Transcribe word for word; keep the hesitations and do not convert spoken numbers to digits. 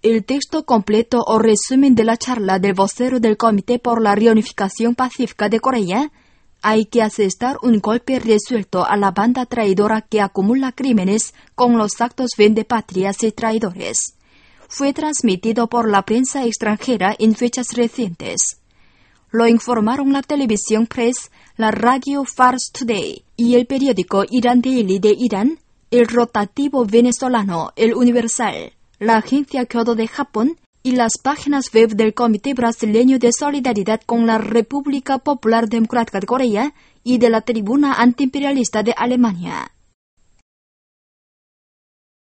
El texto completo o resumen de la charla del vocero del Comité por la Reunificación Pacífica de Corea, hay que asestar un golpe resuelto a la banda traidora que acumula crímenes con los actos vendepatrias y traidores. Fue transmitido por la prensa extranjera en fechas recientes. Lo informaron la televisión Press, la radio Fars Today y el periódico Iran Daily de Irán, el rotativo venezolano El Universal, la agencia Kyodo de Japón y las páginas web del Comité Brasileño de Solidaridad con la República Popular Democrática de Corea y de la Tribuna Antiimperialista de Alemania.